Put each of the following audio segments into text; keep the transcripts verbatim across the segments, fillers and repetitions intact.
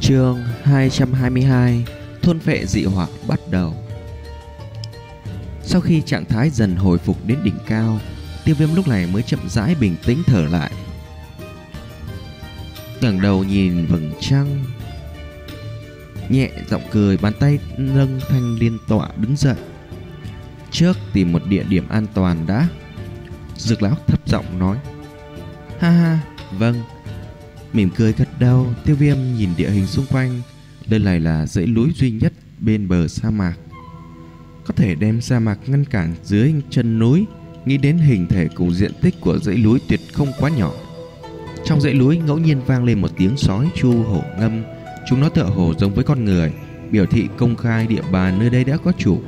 Chương hai trăm hai mươi hai. Thôn phệ dị hỏa bắt đầu. Sau khi trạng thái dần hồi phục đến đỉnh cao, Tiêu Viêm lúc này mới chậm rãi bình tĩnh thở lại. ngẩng đầu nhìn vầng trăng, nhẹ giọng cười, bàn tay nâng thanh liên tọa đứng dậy. Trước tìm một địa điểm an toàn đã. Dược lão thấp giọng nói. Ha ha, vâng. Mỉm cười gật đầu, Tiêu Viêm nhìn địa hình xung quanh. Đây này là dãy núi duy nhất bên bờ sa mạc, có thể đem sa mạc ngăn cản dưới chân núi. Nghĩ đến hình thể cùng diện tích của dãy núi tuyệt không quá nhỏ. Trong dãy núi ngẫu nhiên vang lên một tiếng sói chu hổ ngâm. Chúng nó tựa hồ giống với con người, biểu thị công khai địa bàn nơi đây đã có chủ.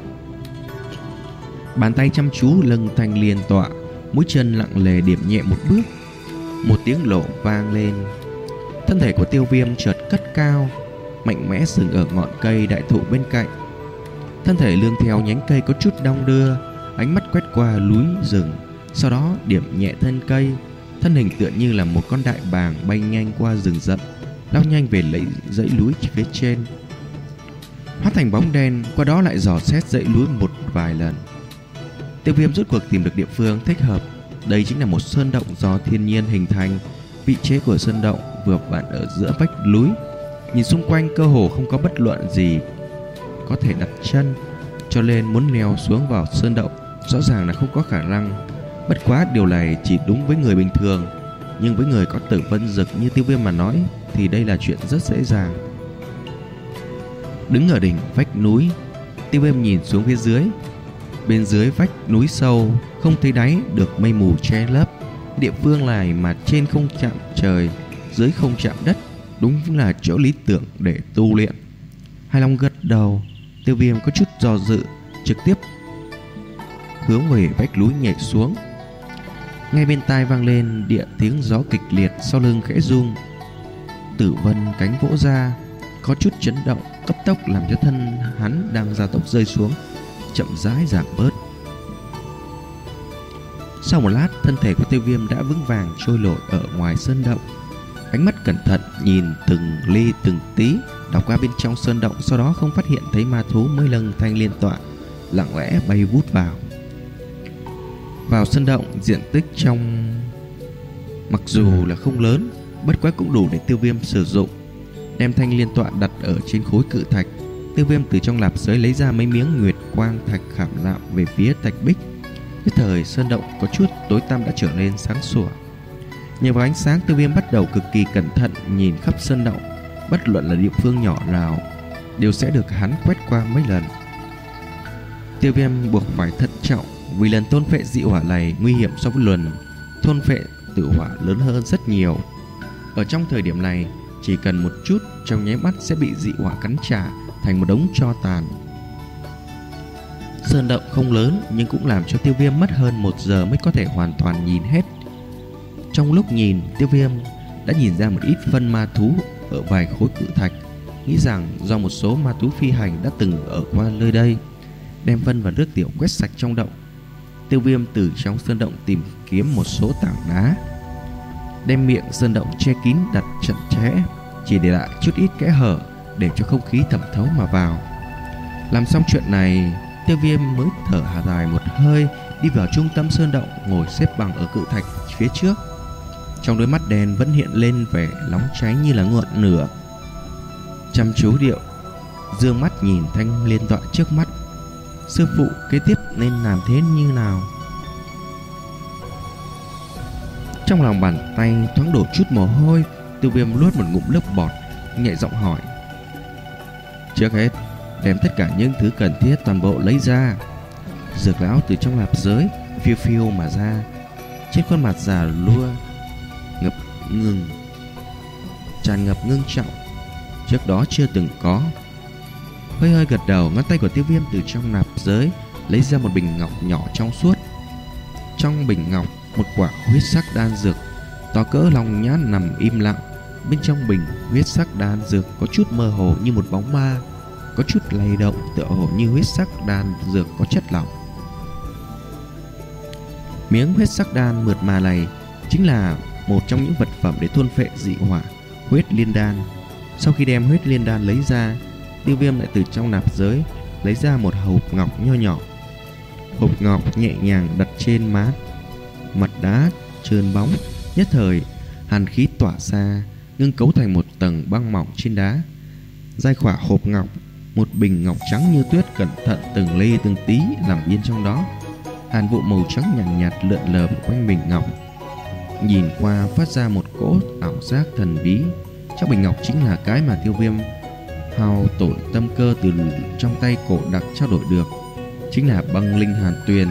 Bàn tay chăm chú lưng thanh liên tọa, mũi chân lặng lề điểm nhẹ một bước. Một tiếng lộ vang lên. Thân thể của Tiêu Viêm chợt cất cao, mạnh mẽ dừng ở ngọn cây đại thụ bên cạnh. Thân thể lương theo nhánh cây có chút đong đưa, ánh mắt quét qua núi rừng, sau đó điểm nhẹ thân cây. Thân hình tựa như là một con đại bàng bay nhanh qua rừng rậm, lao nhanh về lấy dãy núi phía trên, hóa thành bóng đen, qua đó lại dò xét dãy núi một vài lần. Tiêu Viêm rốt cuộc tìm được địa phương thích hợp. Đây chính là một sơn động do thiên nhiên hình thành. Vị trí của sơn động vừa vặn ở giữa vách núi. Nhìn xung quanh cơ hồ không có bất luận gì có thể đặt chân, cho nên muốn leo xuống vào sơn động rõ ràng là không có khả năng. Bất quá điều này chỉ đúng với người bình thường, nhưng với người có tử vân dực như Tiêu Viêm mà nói thì đây là chuyện rất dễ dàng. Đứng ở đỉnh vách núi, Tiêu Viêm nhìn xuống phía dưới. Bên dưới vách núi sâu không thấy đáy, được mây mù che lấp. Địa phương này mà trên không chạm trời, dưới không chạm đất, đúng là chỗ lý tưởng để tu luyện. Hài lòng gật đầu, Tiêu Viêm có chút do dự, trực tiếp hướng về vách núi nhảy xuống. Ngay bên tai vang lên địa tiếng gió kịch liệt, sau lưng khẽ rung. Tử vân cánh vỗ ra, có chút chấn động, cấp tốc làm cho thân hắn đang gia tốc rơi xuống chậm rãi giảm bớt. Sau một lát, thân thể của Tiêu Viêm đã vững vàng trôi nổi ở ngoài sơn động. Ánh mắt cẩn thận nhìn từng ly từng tí, đảo qua bên trong sơn động, sau đó không phát hiện thấy ma thú mới lâng thanh liên tọa, lặng lẽ bay vút vào. Vào sơn động, diện tích trong mặc dù là không lớn, bất quá cũng đủ để Tiêu Viêm sử dụng. Đem thanh liên tọa đặt ở trên khối cự thạch, Tiêu Viêm từ trong lạp giới lấy ra mấy miếng nguyệt quang thạch khảm nạm về phía thạch bích. Nhất thời sơn động có chút tối tăm đã trở nên sáng sủa. Nhờ vào ánh sáng, Tiêu Viêm bắt đầu cực kỳ cẩn thận nhìn khắp sơn động. Bất luận là địa phương nhỏ nào đều sẽ được hắn quét qua mấy lần. Tiêu Viêm buộc phải thận trọng, vì lần thôn phệ dị hỏa này nguy hiểm so với lần thôn phệ tử hỏa lớn hơn rất nhiều. Ở trong thời điểm này, chỉ cần một chút trong nháy mắt sẽ bị dị hỏa cắn trả thành một đống tro tàn. Sơn động không lớn nhưng cũng làm cho Tiêu Viêm mất hơn một giờ mới có thể hoàn toàn nhìn hết. Trong lúc nhìn, Tiêu Viêm đã nhìn ra một ít phân ma thú ở vài khối cự thạch, nghĩ rằng do một số ma thú phi hành đã từng ở qua nơi đây. Đem phân và nước tiểu quét sạch trong động, Tiêu Viêm từ trong sơn động tìm kiếm một số tảng đá, đem miệng sơn động che kín đặt chặt chẽ, chỉ để lại chút ít kẽ hở để cho không khí thẩm thấu mà vào. Làm xong chuyện này, Tiêu Viêm mới thở hà dài một hơi, đi vào trung tâm sơn động, ngồi xếp bằng ở cự thạch phía trước. Trong đôi mắt đen vẫn hiện lên vẻ nóng cháy như là ngọn lửa. Chăm chú điệu, dương mắt nhìn thanh liên tọa trước mắt. Sư phụ kế tiếp nên làm thế như nào? Trong lòng bàn tay thoáng đổ chút mồ hôi, Tiêu Viêm nuốt một ngụm nước bọt, nhẹ giọng hỏi. Trước hết, đem tất cả những thứ cần thiết toàn bộ lấy ra. Dược lão từ trong lạp giới phiêu phiêu mà ra, trên khuôn mặt già lua ngập ngừng, tràn ngập ngưng trọng, trước đó chưa từng có. Hơi hơi gật đầu, ngón tay của Tiêu Viêm từ trong nạp giới lấy ra một bình ngọc nhỏ trong suốt. Trong bình ngọc, một quả huyết sắc đan dược to cỡ lòng nhãn nằm im lặng. Bên trong bình huyết sắc đan dược có chút mơ hồ như một bóng ma, có chút lay động tựa hồ như huyết sắc đan dược có chất lỏng. Miếng huyết sắc đan mượt mà này chính là một trong những vật phẩm để thôn phệ dị hỏa, huyết liên đan. Sau khi đem huyết liên đan lấy ra, Tiêu Viêm lại từ trong nạp giới lấy ra một hộp ngọc nho nhỏ. Hộp ngọc nhẹ nhàng đặt trên má mặt đá trơn bóng, nhất thời hàn khí tỏa ra, ngưng cấu thành một tầng băng mỏng trên đá. Giai khỏa hộp ngọc, một bình ngọc trắng như tuyết cẩn thận từng ly từng tí nằm yên trong đó. Hàn vụ màu trắng nhàn nhạt, nhạt lượn lờ quanh bình ngọc, nhìn qua phát ra một cỗ ảo giác thần bí. Chắc bình ngọc chính là cái mà Tiêu Viêm hao tổn tâm cơ từ trong tay cổ đặc trao đổi được, chính là băng linh hàn tuyền.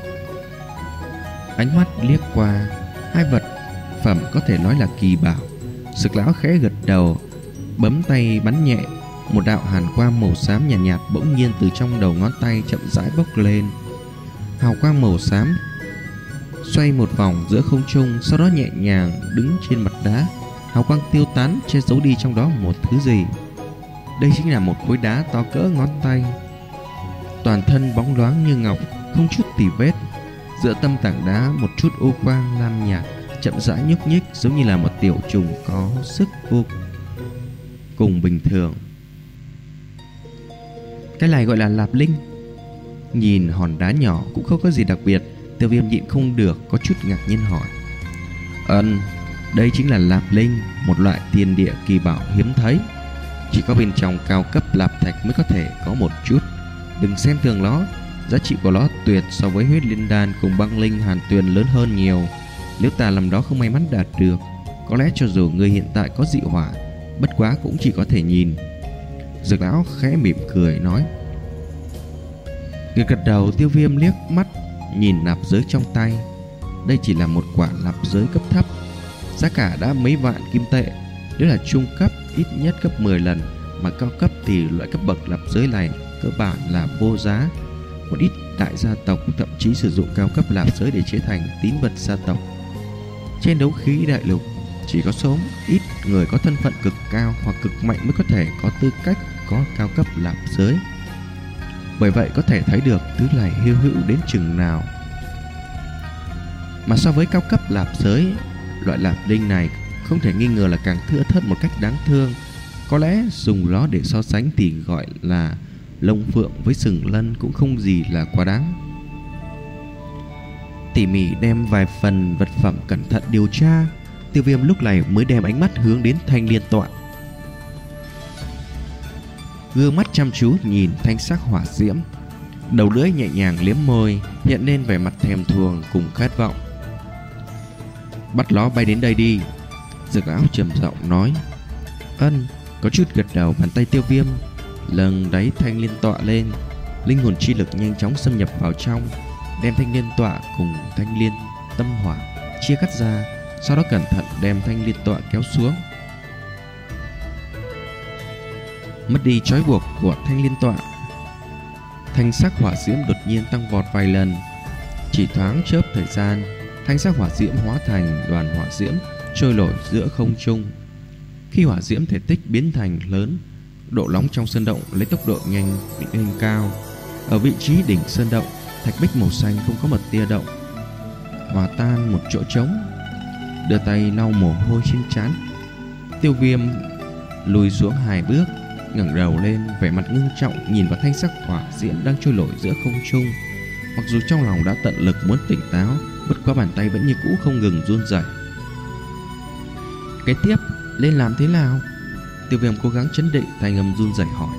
Ánh mắt liếc qua hai vật phẩm có thể nói là kỳ bảo, Sực lão khẽ gật đầu, bấm tay bắn nhẹ, một đạo hàn quang màu xám nhàn nhạt, nhạt bỗng nhiên từ trong đầu ngón tay chậm rãi bốc lên. Hào quang màu xám xoay một vòng giữa không trung, sau đó nhẹ nhàng đứng trên mặt đá. Hào quang tiêu tán, che giấu đi trong đó một thứ gì. Đây chính là một khối đá to cỡ ngón tay, toàn thân bóng loáng như ngọc, không chút tì vết. Giữa tâm tảng đá một chút u quang lam nhạt chậm rãi nhúc nhích, giống như là một tiểu trùng có sức vô cùng bình thường. Cái này gọi là lạp linh. Nhìn hòn đá nhỏ cũng không có gì đặc biệt, Tiêu Viêm nhịn không được có chút ngạc nhiên hỏi: Ừm, đây chính là lạp linh, một loại thiên địa kỳ bảo hiếm thấy, chỉ có bên trong cao cấp lạp thạch mới có thể có một chút. Đừng xem thường nó, giá trị của nó tuyệt so với huyết linh đan cùng băng linh hàn tuyền lớn hơn nhiều. Nếu ta làm đó không may mắn đạt được, có lẽ cho dù người hiện tại có dị hỏa, bất quá cũng chỉ có thể nhìn. Dược lão khẽ mỉm cười nói. Gật gật đầu, Tiêu Viêm liếc mắt nhìn nạp giới trong tay. Đây chỉ là một quả nạp giới cấp thấp, giá cả đã mấy vạn kim tệ. Nếu là trung cấp ít nhất gấp mười lần, mà cao cấp thì loại cấp bậc nạp giới này cơ bản là vô giá. Một ít đại gia tộc thậm chí sử dụng cao cấp nạp giới để chế thành tín vật gia tộc. Trên đấu khí đại lục, chỉ có số ít người có thân phận cực cao hoặc cực mạnh mới có thể có tư cách có cao cấp nạp giới. Bởi vậy có thể thấy được thứ này hy hữu đến chừng nào. Mà so với cao cấp nạp giới, loại nạp linh này không thể nghi ngờ là càng thưa thớt một cách đáng thương. Có lẽ dùng nó để so sánh thì gọi là lông phượng với sừng lân cũng không gì là quá đáng. Tỉ mỉ đem vài phần vật phẩm cẩn thận điều tra, Tiêu Viêm lúc này mới đem ánh mắt hướng đến thanh liên tọa. Gương mắt chăm chú nhìn thanh sắc hỏa diễm, đầu lưỡi nhẹ nhàng liếm môi, hiện lên vẻ mặt thèm thuồng cùng khát vọng. Bắt nó bay đến đây đi, Dược lão trầm giọng nói. Ân, có chút gật đầu. Bàn tay Tiêu Viêm lần đáy thanh liên tọa lên, linh hồn chi lực nhanh chóng xâm nhập vào trong, đem thanh liên tọa cùng thanh liên tâm hỏa chia cắt ra, sau đó cẩn thận đem thanh liên tọa kéo xuống. Mất đi trói buộc của thanh liên tọa, thanh sắc hỏa diễm đột nhiên tăng vọt vài lần. Chỉ thoáng chớp thời gian, thanh sắc hỏa diễm hóa thành đoàn hỏa diễm trôi nổi giữa không trung. Khi hỏa diễm thể tích biến thành lớn, độ nóng trong sơn động lấy tốc độ nhanh lên cao. Ở vị trí đỉnh sơn động, thạch bích màu xanh không có một tia động, hòa tan một chỗ trống. Đưa tay lau mồ hôi trên trán, Tiêu Viêm lùi xuống hai bước, ngẩng đầu lên, vẻ mặt ngưng trọng nhìn vào thanh sắc hỏa diễm đang trôi nổi giữa không trung. Mặc dù trong lòng đã tận lực muốn tỉnh táo, bất quá bàn tay vẫn như cũ không ngừng run rẩy. Kế tiếp nên làm thế nào? Tiêu Viêm cố gắng trấn định, tay ngầm run rẩy hỏi.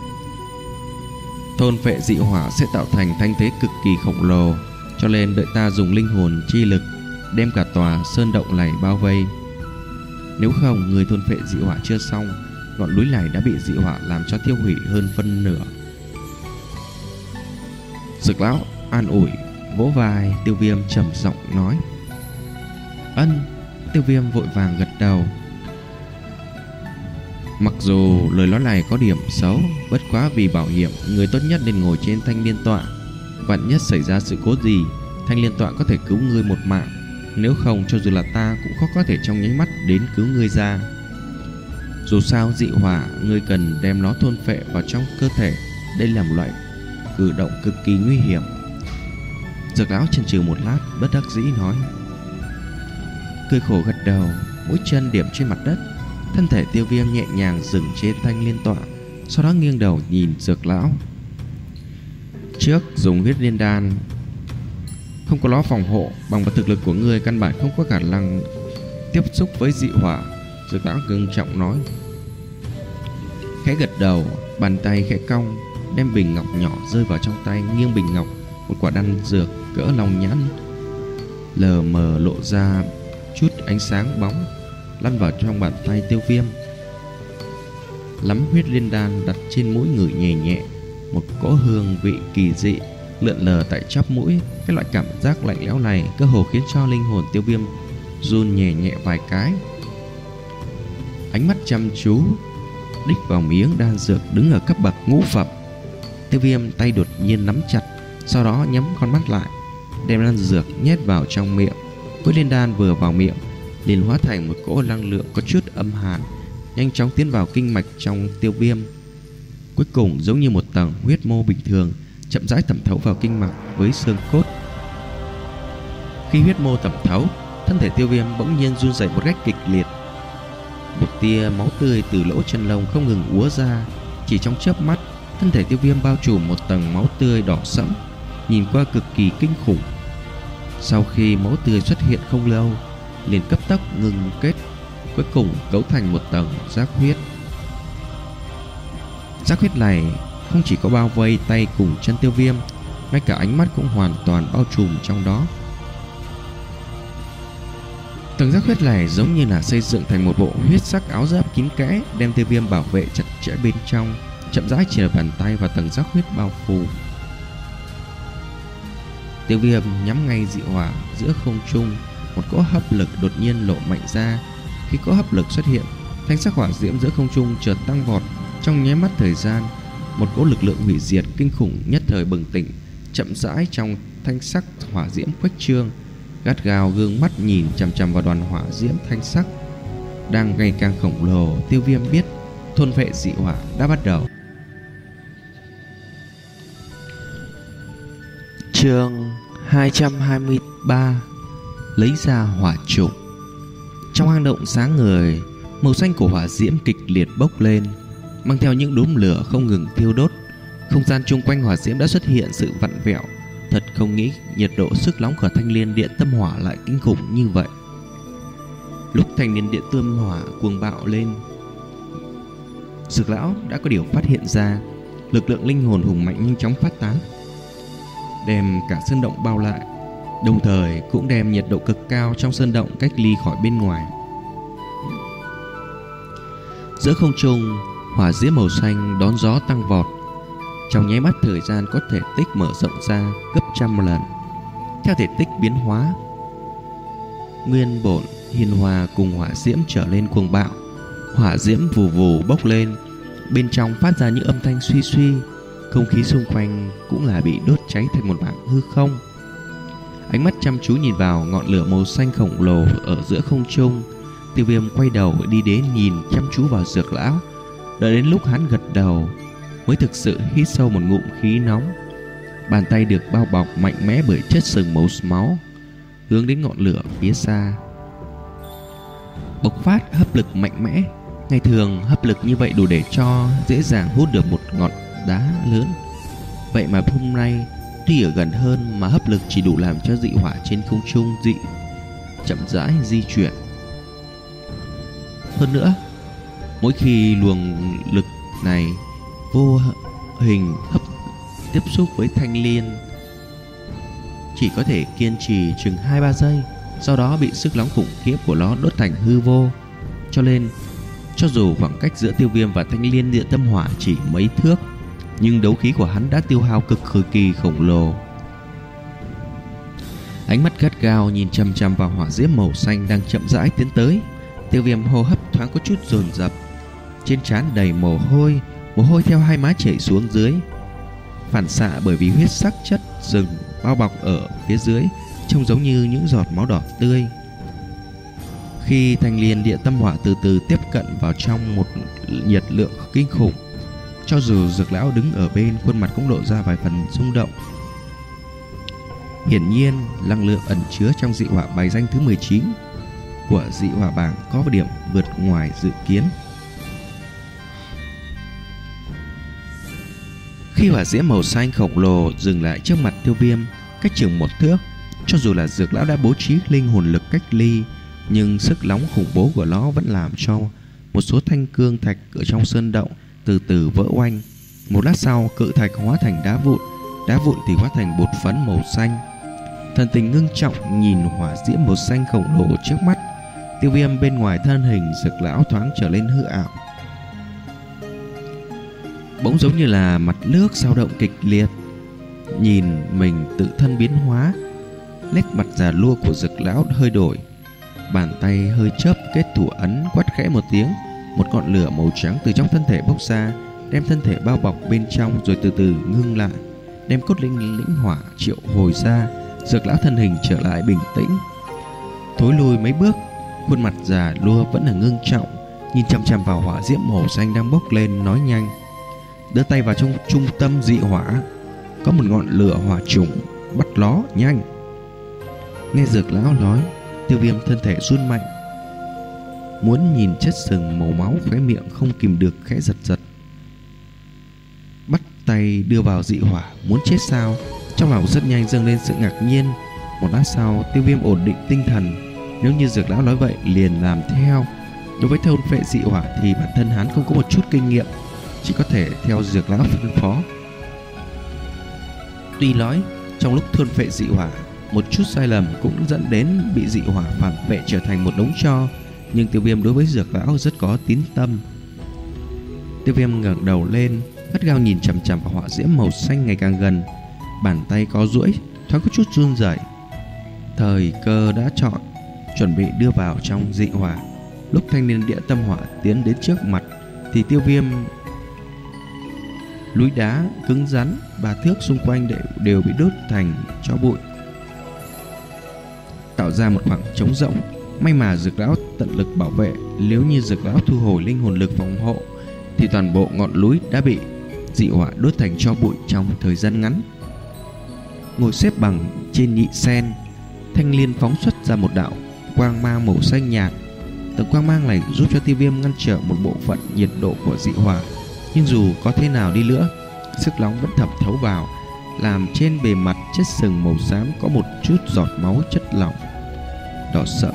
Thôn phệ dị hỏa sẽ tạo thành thanh thế cực kỳ khổng lồ, cho nên đợi ta dùng linh hồn chi lực đem cả tòa sơn động này bao vây. Nếu không, người thôn phệ dị hỏa chưa xong, ngọn núi này đã bị dị hỏa làm cho tiêu hủy hơn phân nửa. Dược lão an ủi, vỗ vai Tiêu Viêm trầm giọng nói. Ân. Tiêu Viêm vội vàng gật đầu. Mặc dù lời nói này có điểm xấu, bất quá vì bảo hiểm, người tốt nhất nên ngồi trên thanh liên tọa. Vạn nhất xảy ra sự cố gì, thanh liên tọa có thể cứu ngươi một mạng. Nếu không, cho dù là ta cũng khó có thể trong nháy mắt đến cứu ngươi ra. Dù sao dị hỏa, ngươi cần đem nó thôn phệ vào trong cơ thể. Đây là một loại cử động cực kỳ nguy hiểm. Dược lão chần chừ một lát, bất đắc dĩ nói. Cười khổ gật đầu, mũi chân điểm trên mặt đất, Thân thể Tiêu Viêm nhẹ nhàng dừng trên thanh liên tọa, sau đó nghiêng đầu nhìn Dược lão. Trước dùng huyết liên đan, không có nó phòng hộ, bằng vào thực lực của ngươi căn bản không có khả năng tiếp xúc với dị hỏa. Dược lão ngưng trọng nói. Khẽ gật đầu, bàn tay khẽ cong, đem bình ngọc nhỏ rơi vào trong tay. Nghiêng bình ngọc, một quả đan dược cỡ lòng nhãn lờ mờ lộ ra chút ánh sáng bóng, lăn vào trong bàn tay Tiêu Viêm. Lắm huyết liên đan đặt trên mũi ngửi nhẹ nhẹ, một cỗ hương vị kỳ dị lượn lờ tại chóp mũi. Cái loại cảm giác lạnh lẽo này cơ hồ khiến cho linh hồn Tiêu Viêm run nhẹ nhẹ vài cái. Ánh mắt chăm chú đích vào miếng đan dược đứng ở cấp bậc ngũ phẩm. Tiêu Viêm tay đột nhiên nắm chặt, sau đó nhắm con mắt lại, đem đan dược nhét vào trong miệng. Huyết liên đan vừa vào miệng liền hóa thành một cỗ năng lượng có chút âm hàn, nhanh chóng tiến vào kinh mạch trong Tiêu Viêm. Cuối cùng giống như một tầng huyết mô bình thường, chậm rãi thẩm thấu vào kinh mạch với xương cốt. Khi huyết mô thẩm thấu, thân thể Tiêu Viêm bỗng nhiên run rẩy một cách kịch liệt. Một tia máu tươi từ lỗ chân lông không ngừng úa ra. Chỉ trong chớp mắt, thân thể Tiêu Viêm bao trùm một tầng máu tươi đỏ sẫm, nhìn qua cực kỳ kinh khủng. Sau khi máu tươi xuất hiện không lâu, liền cấp tốc ngừng kết, cuối cùng cấu thành một tầng giác huyết. Giác huyết này không chỉ có bao vây tay cùng chân Tiêu Viêm, ngay cả ánh mắt cũng hoàn toàn bao trùm trong đó. Tầng giác huyết này giống như là xây dựng thành một bộ huyết sắc áo giáp kín kẽ, đem Tiêu Viêm bảo vệ chặt chẽ bên trong, chậm rãi chìa bàn tay vào tầng giác huyết bao phủ. Tiêu Viêm nhắm ngay dị hỏa giữa không trung, một cỗ hấp lực đột nhiên lộ mạnh ra. Khi cỗ hấp lực xuất hiện, thanh sắc hỏa diễm giữa không trung chợt tăng vọt. Trong nháy mắt thời gian, một cỗ lực lượng hủy diệt kinh khủng nhất thời bừng tỉnh, chậm rãi trong thanh sắc hỏa diễm khuếch trương, gắt gao gương mắt nhìn chằm chằm vào đoàn hỏa diễm thanh sắc đang ngày càng khổng lồ. Tiêu Viêm biết thôn phệ dị hỏa đã bắt đầu. Chương hai trăm hai mươi ba: Lấy ra hỏa trùng. Trong hang động sáng ngời, màu xanh của hỏa diễm kịch liệt bốc lên, mang theo những đốm lửa không ngừng thiêu đốt. Không gian chung quanh hỏa diễm đã xuất hiện sự vặn vẹo. Thật không nghĩ nhiệt độ sức nóng của thanh liên điện tâm hỏa lại kinh khủng như vậy. Lúc thanh liên điện tâm hỏa cuồng bạo lên, Dược lão đã có điều phát hiện ra. Lực lượng linh hồn hùng mạnh nhanh chóng phát tán, đem cả sơn động bao lại, đồng thời cũng đem nhiệt độ cực cao trong sơn động cách ly khỏi bên ngoài. Giữa không trung, hỏa diễm màu xanh đón gió tăng vọt. Trong nháy mắt thời gian có thể tích mở rộng ra gấp trăm lần. Theo thể tích biến hóa, nguyên bổn hiền hòa cùng hỏa diễm trở lên cuồng bạo. Hỏa diễm vù vù bốc lên, bên trong phát ra những âm thanh suy suy. Không khí xung quanh cũng là bị đốt cháy thành một mảng hư không. Ánh mắt chăm chú nhìn vào ngọn lửa màu xanh khổng lồ ở giữa không trung, Tiêu Viêm quay đầu đi đến nhìn chăm chú vào Dược lão. Đợi đến lúc hắn gật đầu mới thực sự hít sâu một ngụm khí nóng. Bàn tay được bao bọc mạnh mẽ bởi chất sừng màu máu, hướng đến ngọn lửa phía xa, bộc phát hấp lực mạnh mẽ. Ngày thường hấp lực như vậy đủ để cho dễ dàng hút được một ngọn đá lớn, vậy mà hôm nay tuy ở gần hơn mà hấp lực chỉ đủ làm cho dị hỏa trên không trung dị chậm rãi di chuyển. Hơn nữa, mỗi khi luồng lực này vô hình hấp tiếp xúc với thanh liên, chỉ có thể kiên trì chừng hai ba giây, sau đó bị sức nóng khủng khiếp của nó đốt thành hư vô. Cho nên cho dù khoảng cách giữa Tiêu Viêm và thanh liên địa tâm hỏa chỉ mấy thước, nhưng đấu khí của hắn đã tiêu hao cực kỳ khổng lồ. Ánh mắt gắt gao nhìn chằm chằm vào hỏa diễm màu xanh đang chậm rãi tiến tới. Tiêu Viêm hô hấp thoáng có chút dồn dập, trên trán đầy mồ hôi, mồ hôi theo hai má chảy xuống dưới, phản xạ bởi vì huyết sắc chất rừng bao bọc ở phía dưới trông giống như những giọt máu đỏ tươi. Khi thanh liên địa tâm hỏa từ từ tiếp cận vào trong một nhiệt lượng kinh khủng, cho dù Dược lão đứng ở bên, khuôn mặt cũng lộ ra vài phần rung động. Hiển nhiên, năng lượng ẩn chứa trong dị hỏa bài danh thứ mười chín của dị hỏa bảng có điểm vượt ngoài dự kiến. Khi hỏa diễm màu xanh khổng lồ dừng lại trước mặt Tiêu Viêm, cách chừng một thước, cho dù là Dược lão đã bố trí linh hồn lực cách ly, nhưng sức nóng khủng bố của nó vẫn làm cho một số thanh cương thạch ở trong sơn động từ từ vỡ oanh. Một lát sau, cự thạch hóa thành đá vụn, đá vụn thì hóa thành bột phấn màu xanh. Thần tình ngưng trọng nhìn hỏa diễm màu xanh khổng lồ trước mắt, Tiêu Viêm bên ngoài thân hình Dược lão thoáng trở lên hư ảo, bỗng giống như là mặt nước dao động kịch liệt. Nhìn mình tự thân biến hóa, nét mặt già nua của Dược lão hơi đổi, bàn tay hơi chớp kết thủ ấn, quát khẽ một tiếng, một ngọn lửa màu trắng từ trong thân thể bốc ra, đem thân thể bao bọc bên trong rồi từ từ ngưng lại, đem cốt linh lĩnh hỏa triệu hồi ra. Dược lão thân hình trở lại bình tĩnh, thối lùi mấy bước, khuôn mặt già nua vẫn là ngưng trọng, nhìn chằm chằm vào hỏa diễm màu xanh đang bốc lên, nói nhanh: đưa tay vào trong trung tâm dị hỏa, có một ngọn lửa hỏa trùng, bắt nó nhanh. Nghe Dược lão nói, Tiêu Viêm thân thể run mạnh, muốn nhìn chất sừng màu máu, khóe miệng không kìm được khẽ giật giật. Bắt tay đưa vào dị hỏa, muốn chết sao? Trong lòng rất nhanh dâng lên sự ngạc nhiên. Một lát sau, Tiêu Viêm ổn định tinh thần, nếu như Dược lão nói vậy liền làm theo. Đối với thôn phệ dị hỏa thì bản thân hắn không có một chút kinh nghiệm, chỉ có thể theo Dược lão phân phó. Tuy nói trong lúc thôn phệ dị hỏa, một chút sai lầm cũng dẫn đến bị dị hỏa phản vệ trở thành một đống tro, nhưng Tiêu Viêm đối với Dược lão rất có tín tâm. Tiêu Viêm ngẩng đầu lên, gắt gao nhìn chằm chằm vào hỏa diễm màu xanh ngày càng gần, bàn tay có duỗi, thoáng có chút run rẩy. Thời cơ đã chọn, chuẩn bị đưa vào trong dị hỏa. Lúc thanh niên địa tâm hỏa tiến đến trước mặt thì Tiêu Viêm núi đá cứng rắn ba thước xung quanh đều, đều bị đốt thành tro bụi, tạo ra một khoảng trống rỗng. May mà Dược lão tận lực bảo vệ, nếu như Dược lão thu hồi linh hồn lực phòng hộ thì toàn bộ ngọn núi đã bị dị hỏa đốt thành tro bụi trong thời gian ngắn. Ngồi xếp bằng trên nhị sen, Thanh Liên phóng xuất ra một đạo quang mang màu xanh nhạt. Tầng quang mang này giúp cho Tiêu Viêm ngăn trở một bộ phận nhiệt độ của dị hỏa, nhưng dù có thế nào đi nữa, sức nóng vẫn thẩm thấu vào, làm trên bề mặt chất sừng màu xám có một chút giọt máu chất lỏng đỏ sậm.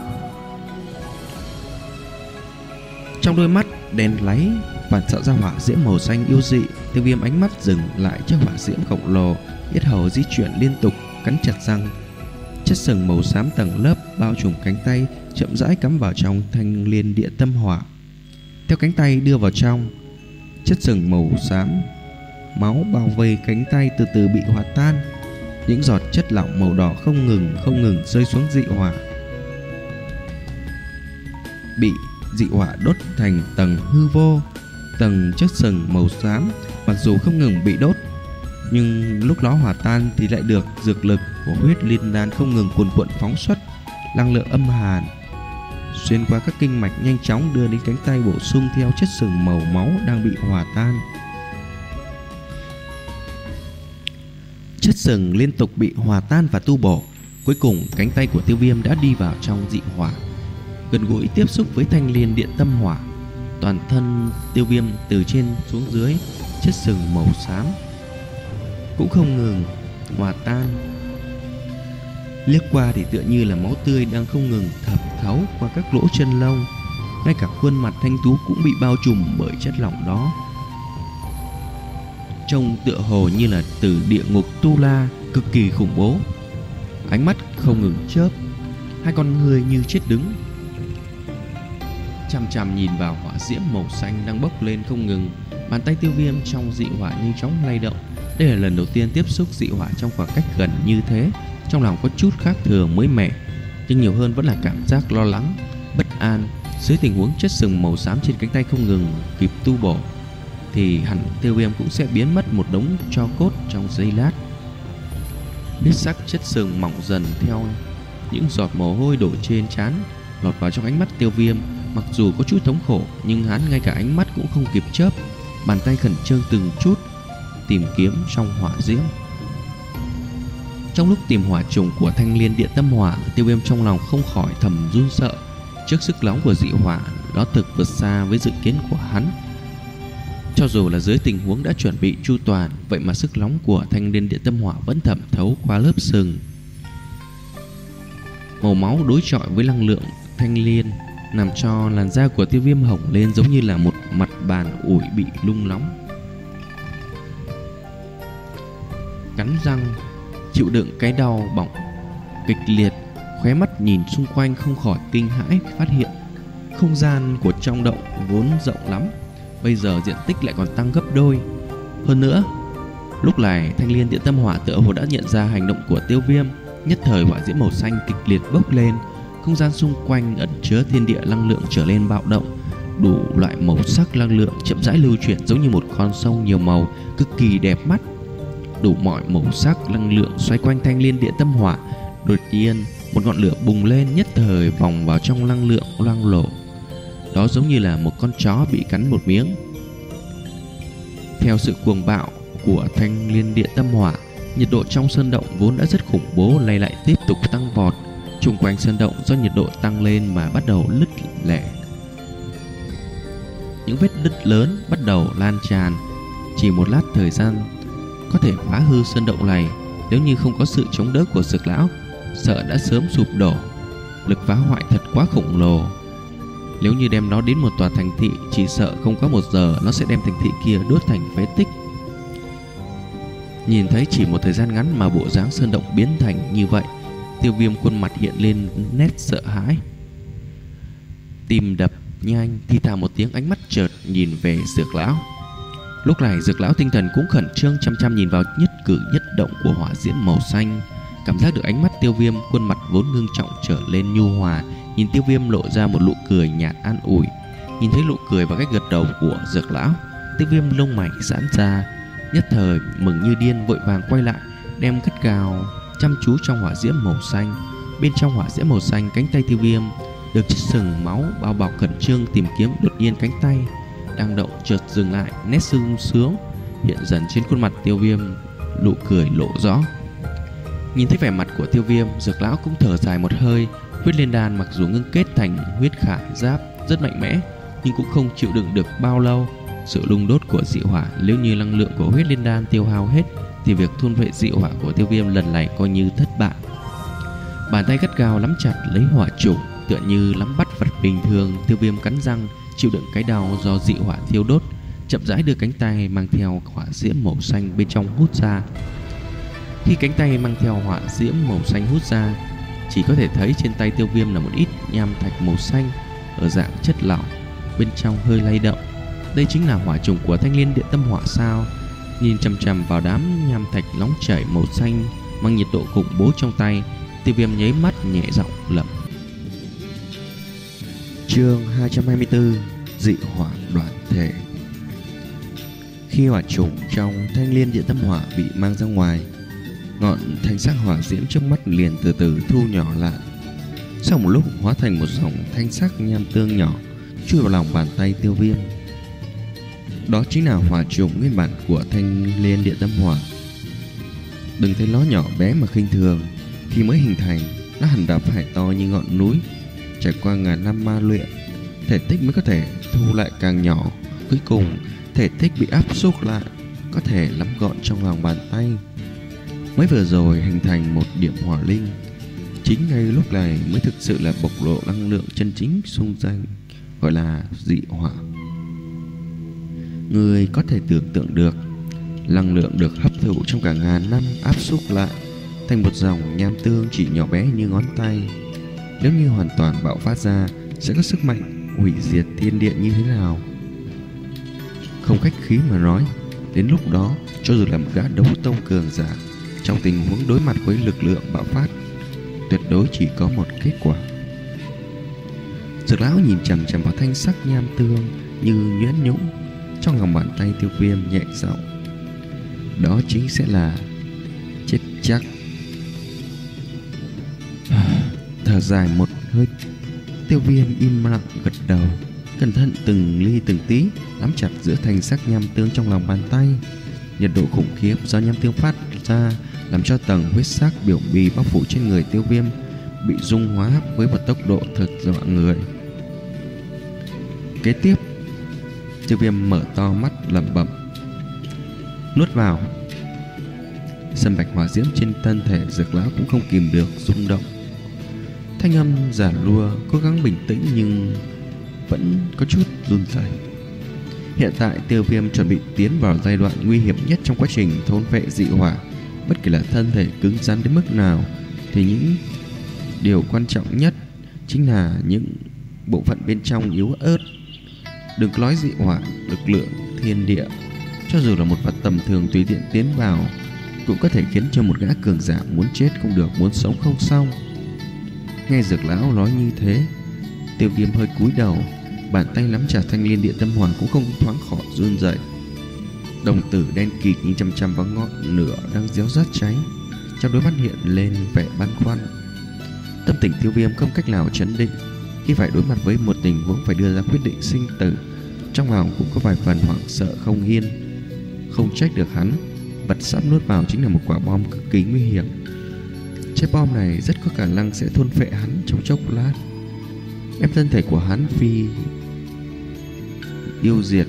Trong đôi mắt đen láy phản xạ ra hỏa diễm màu xanh yêu dị. Tiêu Viêm ánh mắt dừng lại trước hỏa diễm khổng lồ, yết hầu di chuyển liên tục, cắn chặt răng. Chất sừng màu xám tầng lớp bao trùm cánh tay, chậm rãi cắm vào trong thanh liên địa tâm hỏa. Theo cánh tay đưa vào trong, chất sừng màu xám máu bao vây cánh tay từ từ bị hòa tan. Những giọt chất lỏng màu đỏ không ngừng không ngừng rơi xuống dị hỏa, bị dị hỏa đốt thành tầng hư vô. Tầng chất sừng màu xám mặc dù không ngừng bị đốt, nhưng lúc nó hòa tan thì lại được dược lực của huyết liên đan không ngừng cuồn cuộn phóng xuất, năng lượng âm hàn xuyên qua các kinh mạch nhanh chóng đưa đến cánh tay bổ sung theo chất sừng màu máu đang bị hòa tan. Chất sừng liên tục bị hòa tan và tu bổ, cuối cùng cánh tay của Tiêu Viêm đã đi vào trong dị hỏa, gần gũi tiếp xúc với thanh liên điện tâm hỏa. Toàn thân Tiêu Viêm từ trên xuống dưới, chất sừng màu xám cũng không ngừng hòa tan, liếc qua thì tựa như là máu tươi đang không ngừng thẩm thấu qua các lỗ chân lông. Ngay cả khuôn mặt thanh tú cũng bị bao trùm bởi chất lỏng đó, trông tựa hồ như là từ địa ngục tu la, cực kỳ khủng bố. Ánh mắt không ngừng chớp, hai con người như chết đứng, chằm chằm nhìn vào hỏa diễm màu xanh đang bốc lên không ngừng. Bàn tay Tiêu Viêm trong dị hỏa nhanh chóng lay động. Đây là lần đầu tiên tiếp xúc dị hỏa trong khoảng cách gần như thế. Trong lòng có chút khác thường mới mẻ, nhưng nhiều hơn vẫn là cảm giác lo lắng, bất an. Dưới tình huống chất sừng màu xám trên cánh tay không ngừng kịp tu bổ thì hẳn Tiêu Viêm cũng sẽ biến mất một đống tro cốt trong giây lát. Biết sắc chất sừng mỏng dần theo những giọt mồ hôi đổ trên trán lọt vào trong ánh mắt Tiêu Viêm. Mặc dù có chút thống khổ, nhưng hắn ngay cả ánh mắt cũng không kịp chớp, bàn tay khẩn trương từng chút tìm kiếm trong hỏa diễm. Trong lúc tìm hỏa trùng của thanh liên địa tâm hỏa, Tiêu Viêm trong lòng không khỏi thầm run sợ. trước sức nóng của dị hỏa đó thực vượt xa với dự kiến của hắn. Cho dù là dưới tình huống đã chuẩn bị chu toàn, vậy mà sức nóng của thanh liên địa tâm hỏa vẫn thẩm thấu qua lớp sừng. Màu máu đối chọi với năng lượng thanh liên làm cho làn da của Tiêu Viêm hồng lên giống như là một mặt bàn ủi bị nung nóng. Cắn răng chịu đựng cái đau bỏng kịch liệt, khóe mắt nhìn xung quanh không khỏi kinh hãi phát hiện không gian của trong động vốn rộng lắm, bây giờ diện tích lại còn tăng gấp đôi. Hơn nữa, lúc này thanh liên địa tâm hỏa tựa hồ đã nhận ra hành động của Tiêu Viêm, nhất thời hỏa diễm màu xanh kịch liệt bốc lên, không gian xung quanh ẩn chứa thiên địa năng lượng trở lên bạo động, đủ loại màu sắc năng lượng chậm rãi lưu chuyển giống như một con sông nhiều màu cực kỳ đẹp mắt. Đủ mọi màu sắc năng lượng xoay quanh thanh liên địa tâm hỏa. Đột nhiên một ngọn lửa bùng lên, nhất thời vòng vào trong năng lượng loang lổ. Đó giống như là một con chó bị cắn một miếng. Theo sự cuồng bạo của thanh liên địa tâm hỏa, nhiệt độ trong sơn động vốn đã rất khủng bố nay lại tiếp tục tăng vọt. Xung quanh sơn động do nhiệt độ tăng lên mà bắt đầu nứt lẻ. Những vết nứt lớn bắt đầu lan tràn. Chỉ một lát thời gian có thể phá hư sơn động này, nếu như không có sự chống đỡ của Dược lão, sợ đã sớm sụp đổ. Lực phá hoại thật quá khổng lồ. Nếu như đem nó đến một tòa thành thị, chỉ sợ không có một giờ nó sẽ đem thành thị kia đốt thành phế tích. Nhìn thấy chỉ một thời gian ngắn mà bộ dáng sơn động biến thành như vậy, Tiêu Viêm khuôn mặt hiện lên nét sợ hãi, tim đập nhanh, thì thào một tiếng, ánh mắt chợt nhìn về Dược lão. Lúc này Dược lão tinh thần cũng khẩn trương chăm chăm nhìn vào nhất cử nhất động của hỏa diễm màu xanh. Cảm giác được ánh mắt Tiêu Viêm, khuôn mặt vốn ngưng trọng trở lên nhu hòa, nhìn Tiêu Viêm lộ ra một nụ cười nhạt an ủi. Nhìn thấy nụ cười và cách gật đầu của Dược lão, Tiêu Viêm lông mày giãn ra, nhất thời mừng như điên, vội vàng quay lại, đem cất cao chăm chú trong hỏa diễm màu xanh. Bên trong hỏa diễm màu xanh, cánh tay Tiêu Viêm được chiếc sừng máu bao bọc khẩn trương tìm kiếm. Đột nhiên cánh tay đang động chợt dừng lại, nét sung sướng hiện dần trên khuôn mặt Tiêu Viêm, nụ cười lộ rõ. Nhìn thấy vẻ mặt của Tiêu Viêm, Dược lão cũng thở dài một hơi. Huyết liên đan mặc dù ngưng kết thành huyết khải giáp rất mạnh mẽ, nhưng cũng không chịu đựng được bao lâu sự lung đốt của dị hỏa. Nếu như năng lượng của huyết liên đan tiêu hao hết, thì việc thôn vệ dị hỏa của Tiêu Viêm lần này coi như thất bại. Bàn tay gắt gao nắm chặt lấy hỏa chủng, tựa như nắm bắt vật bình thường. Tiêu Viêm cắn răng chịu đựng cái đau do dị hỏa thiêu đốt, chậm rãi đưa cánh tay mang theo hỏa diễm màu xanh bên trong hút ra. Khi cánh tay mang theo hỏa diễm màu xanh hút ra, chỉ có thể thấy trên tay Tiêu Viêm là một ít nham thạch màu xanh ở dạng chất lỏng, bên trong hơi lay động. Đây chính là hỏa trùng của thanh liên địa tâm hỏa sao? Nhìn chằm chằm vào đám nham thạch nóng chảy màu xanh mang nhiệt độ khủng bố trong tay, Tiêu Viêm nháy mắt nhẹ giọng lẩm. Chương hai trăm hai mươi tư: Dị hỏa đoàn thể. Khi hỏa trùng trong thanh liên địa tâm hỏa bị mang ra ngoài, ngọn thanh sắc hỏa diễm trước mắt liền từ từ thu nhỏ lại. Sau một lúc hóa thành một dòng thanh sắc nham tương nhỏ chui vào lòng bàn tay Tiêu Viêm. Đó chính là hỏa trùng nguyên bản của thanh liên địa tâm hỏa. Đừng thấy nó nhỏ bé mà khinh thường. Khi mới hình thành, nó hẳn đã phải to như ngọn núi. Trải qua ngàn năm ma luyện, thể tích mới có thể thu lại càng nhỏ. Cuối cùng thể tích bị áp suất lại, có thể nắm gọn trong lòng bàn tay. Mới vừa rồi hình thành một điểm hỏa linh. Chính ngay lúc này mới thực sự là bộc lộ năng lượng chân chính xung danh, gọi là dị hỏa. Người có thể tưởng tượng được, năng lượng được hấp thụ trong cả ngàn năm áp suất lại thành một dòng nham tương chỉ nhỏ bé như ngón tay. Nếu như hoàn toàn bạo phát ra, sẽ có sức mạnh hủy diệt thiên địa như thế nào? Không khách khí mà nói, đến lúc đó, cho dù là một gã đấu tông cường giả, trong tình huống đối mặt với lực lượng bạo phát, tuyệt đối chỉ có một kết quả. Dược lão nhìn chằm chằm vào thanh sắc nham tương như nhuyễn nhũng trong lòng bàn tay Tiêu Viêm, nhẹ giọng: đó chính sẽ là chết chắc. Thở dài một hơi, Tiêu Viêm im lặng gật đầu, cẩn thận từng ly từng tí nắm chặt giữa thanh sắc nham tương trong lòng bàn tay. Nhiệt độ khủng khiếp do nham tương phát ra làm cho tầng huyết sắc biểu bì bao phủ trên người Tiêu Viêm bị dung hóa với một tốc độ thực dọa người. Kế tiếp, Tiêu Viêm mở to mắt lẩm bẩm: nuốt vào. Sâm bạch hỏa diễm trên thân thể Dược lão cũng không kìm được rung động. Thanh âm giả lua cố gắng bình tĩnh nhưng vẫn có chút run rẩy. Hiện tại Tiêu Viêm chuẩn bị tiến vào giai đoạn nguy hiểm nhất trong quá trình thôn phệ dị hỏa. Bất kể là thân thể cứng rắn đến mức nào thì những điều quan trọng nhất chính là những bộ phận bên trong yếu ớt. Đừng có nói dị hỏa, lực lượng thiên địa, cho dù là một vật tầm thường tùy tiện tiến vào cũng có thể khiến cho một gã cường giả muốn chết không được, muốn sống không xong. Nghe Dược lão nói như thế, Tiêu Viêm hơi cúi đầu, bàn tay nắm chặt thanh liên địa tâm hỏa cũng không thoáng khỏi run rẩy. Đồng tử đen kịt nhìn chăm chăm vào ngọn lửa đang réo rát cháy, trong đôi mắt hiện lên vẻ băn khoăn. Tâm tình Tiêu Viêm không cách nào trấn định khi phải đối mặt với một tình huống phải đưa ra quyết định sinh tử. Trong lòng cũng có vài phần hoảng sợ không yên. Không trách được hắn, vật sắp nuốt vào chính là một quả bom cực kỳ nguy hiểm. Trái bom này rất có khả năng sẽ thôn phệ hắn trong chốc lát, ép thân thể của hắn phi yêu diệt.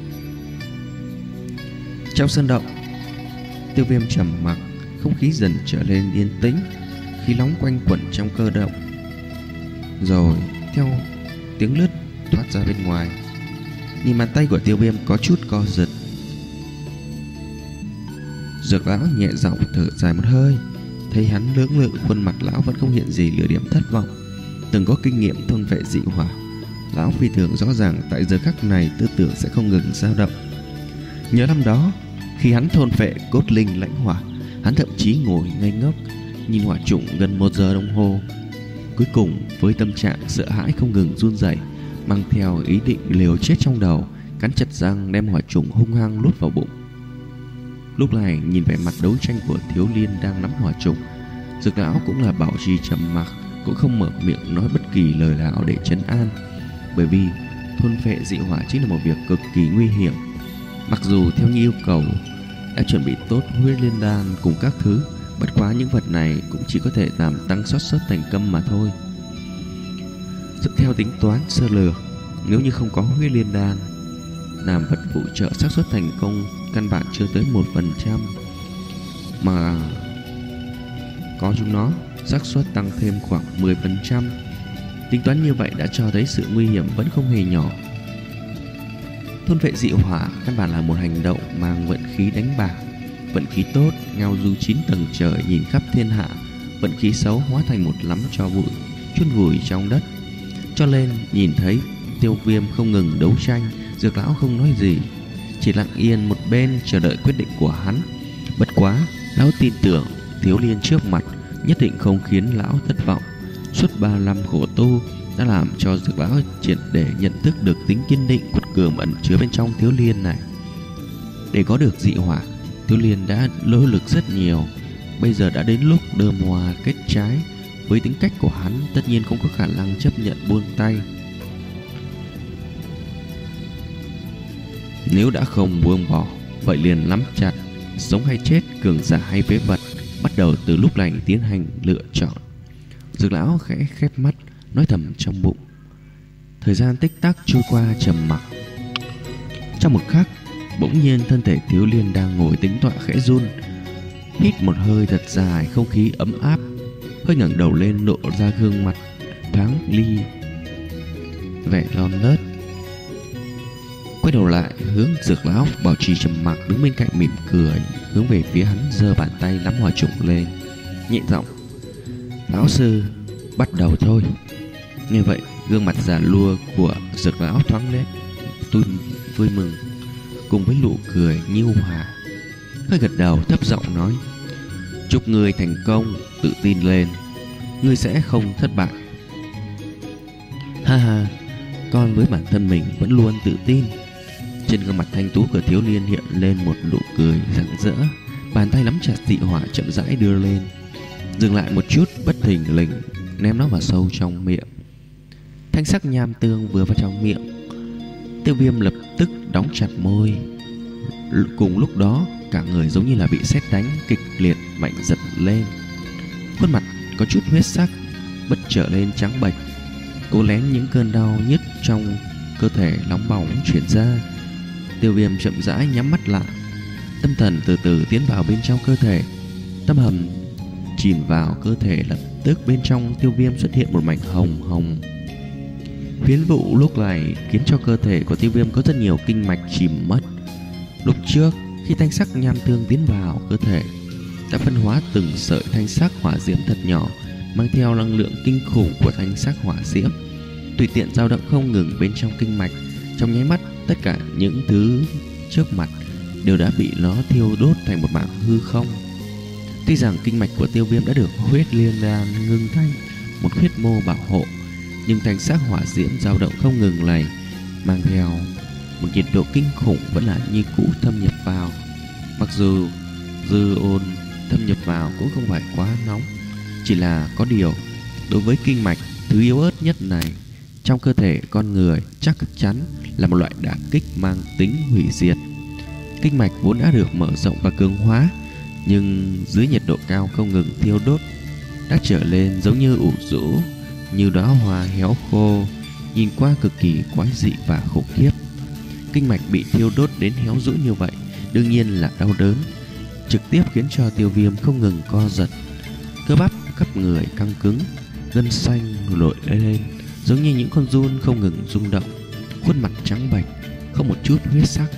Trong sân động, Tiêu Viêm trầm mặc, không khí dần trở nên yên tĩnh, khí nóng quanh quẩn trong cơ động. Rồi theo tiếng lướt thoát ra bên ngoài, nhìn bàn tay của Tiêu Viêm có chút co giật. Dược lão nhẹ giọng thở dài một hơi, thấy hắn lưỡng lự, khuôn mặt lão vẫn không hiện gì nửa điểm thất vọng. Từng có kinh nghiệm thôn phệ dị hỏa, lão phi thường rõ ràng tại giờ khắc này tư tưởng sẽ không ngừng dao động. Nhớ năm đó khi hắn thôn phệ cốt linh lãnh hỏa, hắn thậm chí ngồi ngây ngốc nhìn hỏa trùng gần một giờ đồng hồ. Cuối cùng với tâm trạng sợ hãi không ngừng run rẩy, mang theo ý định liều chết trong đầu, cắn chặt răng đem hỏa trùng hung hăng nuốt vào bụng. Lúc này nhìn vẻ mặt đấu tranh của Thiếu Liên đang nắm hỏa trùng, Dược lão cũng là bảo trì trầm mặc, cũng không mở miệng nói bất kỳ lời nào để trấn an. Bởi vì thôn phệ dị hỏa chính là một việc cực kỳ nguy hiểm. Mặc dù theo như yêu cầu đã chuẩn bị tốt huyết liên đan cùng các thứ, bất quá những vật này cũng chỉ có thể làm tăng xác suất thành công mà thôi. Dựa theo tính toán sơ lược, nếu như không có huyết liên đan làm vật phụ trợ, xác suất thành công căn bản chưa tới một phần trăm, mà có chúng nó xác suất tăng thêm khoảng mười phần trăm. Tính toán như vậy đã cho thấy sự nguy hiểm vẫn không hề nhỏ. Thôn vệ dị hỏa căn bản là một hành động mang vận khí đánh bạc. Vận khí tốt ngao du chín tầng trời nhìn khắp thiên hạ, vận khí xấu hóa thành một lắm tro bụi chôn vùi trong đất. Cho nên nhìn thấy Tiêu Viêm không ngừng đấu tranh, Dược lão không nói gì, chỉ lặng yên một bên chờ đợi quyết định của hắn. Bất quá lão tin tưởng Thiếu Liên trước mặt nhất định không khiến lão thất vọng. Suốt ba năm khổ tu đã làm cho Dược lão triệt để nhận thức được tính kiên định quật cường ẩn chứa bên trong Thiếu Liên này. Để có được dị hỏa, Thiếu Liên đã nỗ lực rất nhiều. Bây giờ đã đến lúc đơm hoa kết trái. Với tính cách của hắn, tất nhiên không có khả năng chấp nhận buông tay. Nếu đã không buông bỏ, vậy liền nắm chặt. Sống hay chết, cường giả hay phế vật, bắt đầu từ lúc này tiến hành lựa chọn. Dược lão khẽ khép mắt, nói thầm trong bụng. Thời gian tích tắc trôi qua trầm mặc. Trong một khắc, bỗng nhiên thân thể Thiếu Liên đang ngồi tĩnh tọa khẽ run, hít một hơi thật dài, không khí ấm áp, hơi ngẩng đầu lên lộ ra gương mặt thoáng ly vẻ non nớt. Quay đầu lại hướng Dược lão bảo trì trầm mặc đứng bên cạnh mỉm cười, hướng về phía hắn giơ bàn tay nắm hỏa trùng lên, nhẹ giọng: Lão sư, bắt đầu thôi. Nghe vậy, gương mặt già lua của Dược lão thoáng nét tôi vui mừng cùng với nụ cười nhu hòa, hơi gật đầu thấp giọng nói: Chúc ngươi thành công, tự tin lên, ngươi sẽ không thất bại. Ha ha, con với bản thân mình vẫn luôn tự tin. Trên gương mặt thanh tú của Thiếu Liên hiện lên một nụ cười rạng rỡ, bàn tay nắm chặt dị hỏa chậm rãi đưa lên, dừng lại một chút bất thình lình ném nó vào sâu trong miệng. Thanh sắc nham tương vừa vào trong miệng, Tiêu Viêm lập tức đóng chặt môi. Cùng lúc đó, cả người giống như là bị sét đánh kịch liệt mạnh giật lên, khuôn mặt có chút huyết sắc, bất trở lên trắng bệch, cố lén những cơn đau nhức trong cơ thể nóng bỏng chuyển ra. Tiêu Viêm chậm rãi nhắm mắt lại, tâm thần từ từ tiến vào bên trong cơ thể. Tâm hầm chìm vào cơ thể, lập tức bên trong Tiêu Viêm xuất hiện một mảnh hồng hồng phiến vụ, lúc này khiến cho cơ thể của Tiêu Viêm có rất nhiều kinh mạch chìm mất. Lúc trước khi thanh sắc nham tương tiến vào cơ thể đã phân hóa từng sợi thanh sắc hỏa diễm thật nhỏ, mang theo năng lượng kinh khủng của thanh sắc hỏa diễm tùy tiện dao động không ngừng bên trong kinh mạch. Trong nháy mắt, tất cả những thứ trước mặt đều đã bị nó thiêu đốt thành một mảng hư không. Tuy rằng kinh mạch của Tiêu Viêm đã được huyết liên đan ngưng thành một huyết mô bảo hộ, nhưng thanh sắc hỏa diễm dao động không ngừng này mang theo một nhiệt độ kinh khủng vẫn là như cũ thâm nhập vào. Mặc dù dư ôn thâm nhập vào cũng không phải quá nóng, chỉ là có điều đối với kinh mạch thứ yếu ớt nhất này trong cơ thể con người chắc chắn là một loại đả kích mang tính hủy diệt. Kinh mạch vốn đã được mở rộng và cường hóa, nhưng dưới nhiệt độ cao không ngừng thiêu đốt đã trở lên giống như ủ rũ, như đóa hoa héo khô, nhìn qua cực kỳ quái dị và khủng khiếp. Kinh mạch bị thiêu đốt đến héo rũ như vậy đương nhiên là đau đớn, trực tiếp khiến cho Tiêu Viêm không ngừng co giật. Cơ bắp khắp người căng cứng, gân xanh nổi lên giống như những con giun không ngừng rung động, khuôn mặt trắng bệch không một chút huyết sắc.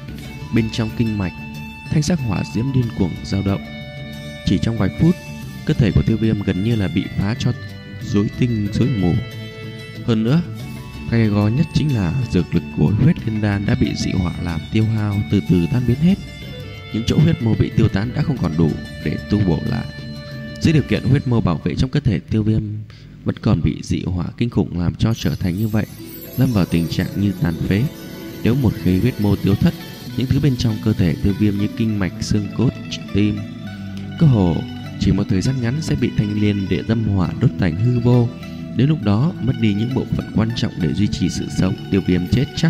Bên trong kinh mạch, thanh sắc hỏa diễm điên cuồng dao động. Chỉ trong vài phút, cơ thể của Tiêu Viêm gần như là bị phá cho rối tinh rối mù. Hơn nữa, gay go nhất chính là dược lực của huyết liên đan đã bị dị hỏa làm tiêu hao, từ từ tan biến hết. Những chỗ huyết mô bị tiêu tán đã không còn đủ để tu bổ lại. Dưới điều kiện huyết mô bảo vệ trong cơ thể Tiêu Viêm vẫn còn bị dị hỏa kinh khủng làm cho trở thành như vậy, lâm vào tình trạng như tàn phế. Nếu một khi huyết mô tiêu thất, những thứ bên trong cơ thể Tiêu Viêm như kinh mạch, xương cốt, tim, cơ hồ chỉ một thời gian ngắn sẽ bị thanh liên địa tâm hỏa đốt thành hư vô. Đến lúc đó mất đi những bộ phận quan trọng để duy trì sự sống, Tiêu Viêm chết chắc.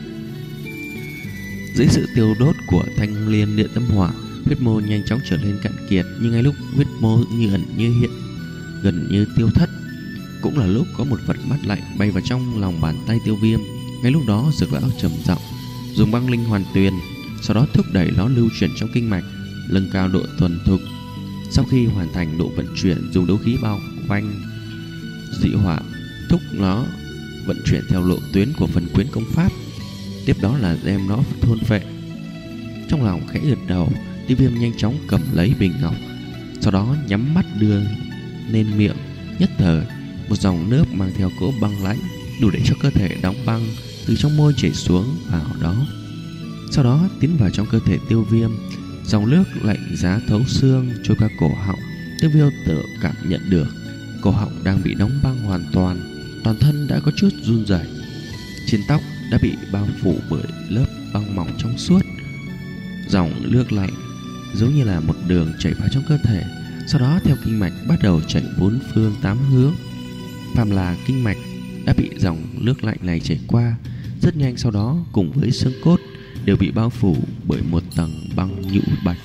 Dưới sự tiêu đốt của thanh liên địa tâm hỏa, huyết mô nhanh chóng trở nên cạn kiệt. Nhưng ngay lúc huyết mô như ẩn như hiện, gần như tiêu thất, cũng là lúc có một vật mát lạnh bay vào trong lòng bàn tay Tiêu Viêm. Ngay lúc đó Dược Lão trầm giọng dùng băng linh hoàn tuyền, sau đó thúc đẩy nó lưu chuyển trong kinh mạch, nâng cao độ thuần thục. Sau khi hoàn thành độ vận chuyển, dùng đấu khí bao quanh dị hỏa, thúc nó vận chuyển theo lộ tuyến của phần quyến công pháp, tiếp đó là đem nó thôn phệ. Trong lòng khẽ gật đầu, Tiêu Viêm nhanh chóng cầm lấy bình ngọc, sau đó nhắm mắt đưa lên miệng. Nhất thời, một dòng nước mang theo cỗ băng lãnh đủ để cho cơ thể đóng băng từ trong môi chảy xuống vào đó, sau đó tiến vào trong cơ thể Tiêu Viêm. Dòng nước lạnh giá thấu xương trôi qua cổ họng. Tiêu Viêm tự cảm nhận được cổ họng đang bị đóng băng hoàn toàn, toàn thân đã có chút run rẩy. Trên tóc đã bị bao phủ bởi lớp băng mỏng trong suốt. Dòng nước lạnh giống như là một đường chảy vào trong cơ thể, sau đó theo kinh mạch bắt đầu chảy bốn phương tám hướng. Phàm là kinh mạch đã bị dòng nước lạnh này chảy qua, rất nhanh sau đó cùng với xương cốt đều bị bao phủ bởi một tầng băng nhũ bạch.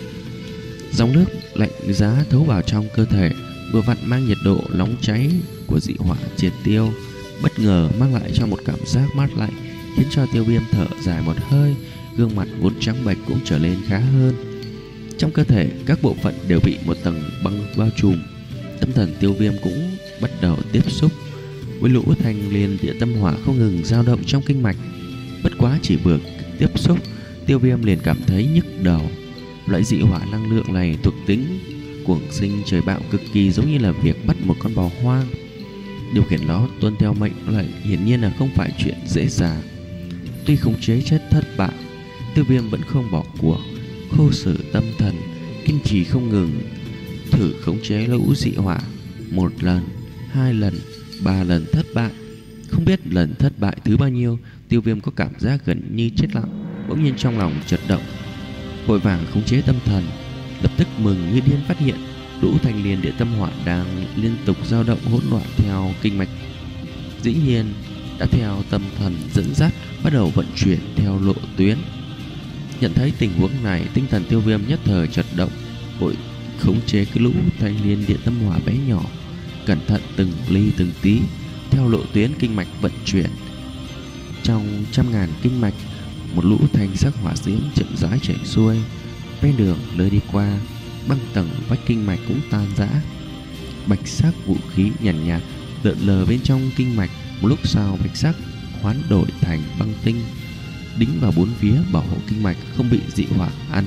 Dòng nước lạnh giá thấu vào trong cơ thể, vừa vặn mang nhiệt độ nóng cháy của dị hỏa triệt tiêu, bất ngờ mang lại cho một cảm giác mát lạnh, khiến cho Tiêu Viêm thở dài một hơi. Gương mặt vốn trắng bệch cũng trở lên khá hơn. Trong cơ thể các bộ phận đều bị một tầng băng bao trùm. Tâm thần Tiêu Viêm cũng bắt đầu tiếp xúc với lũ thanh liên địa tâm hỏa không ngừng dao động trong kinh mạch. Bất quá chỉ vừa tiếp xúc, Tiêu Viêm liền cảm thấy nhức đầu. Loại dị hỏa năng lượng này thuộc tính cuồng sinh trời bạo, cực kỳ giống như là việc bắt một con bò hoang. Điều khiển nó tuân theo mệnh lệnh hiển nhiên là không phải chuyện dễ dàng. Tuy khống chế chất thất bại, Tiêu Viêm vẫn không bỏ cuộc, khô sử tâm thần, kiên trì không ngừng thử khống chế lũ dị hỏa. Một lần, hai lần, ba lần thất bại. Không biết lần thất bại thứ bao nhiêu, Tiêu Viêm có cảm giác gần như chết lặng. Bỗng nhiên trong lòng chợt động, vội vàng khống chế tâm thần, lập tức mừng như điên phát hiện lũ thanh liên địa tâm hỏa đang liên tục dao động hỗn loạn theo kinh mạch. Dĩ nhiên đã theo tâm thần dẫn dắt bắt đầu vận chuyển theo lộ tuyến. Nhận thấy tình huống này, tinh thần Tiêu Viêm nhất thời chợt động, vội khống chế cái lũ thanh liên địa tâm hỏa bé nhỏ, cẩn thận từng ly từng tí theo lộ tuyến kinh mạch vận chuyển. Trong trăm ngàn kinh mạch, một lũ thanh sắc hỏa diễm chậm rãi chảy xuôi. Ven đường nơi đi qua, băng tầng vách kinh mạch cũng tan rã. Bạch sắc vũ khí nhàn nhạt, nhạt lượn lờ bên trong kinh mạch. Một lúc sau, bạch sắc hoán đổi thành băng tinh, đính vào bốn phía bảo hộ kinh mạch không bị dị hỏa ăn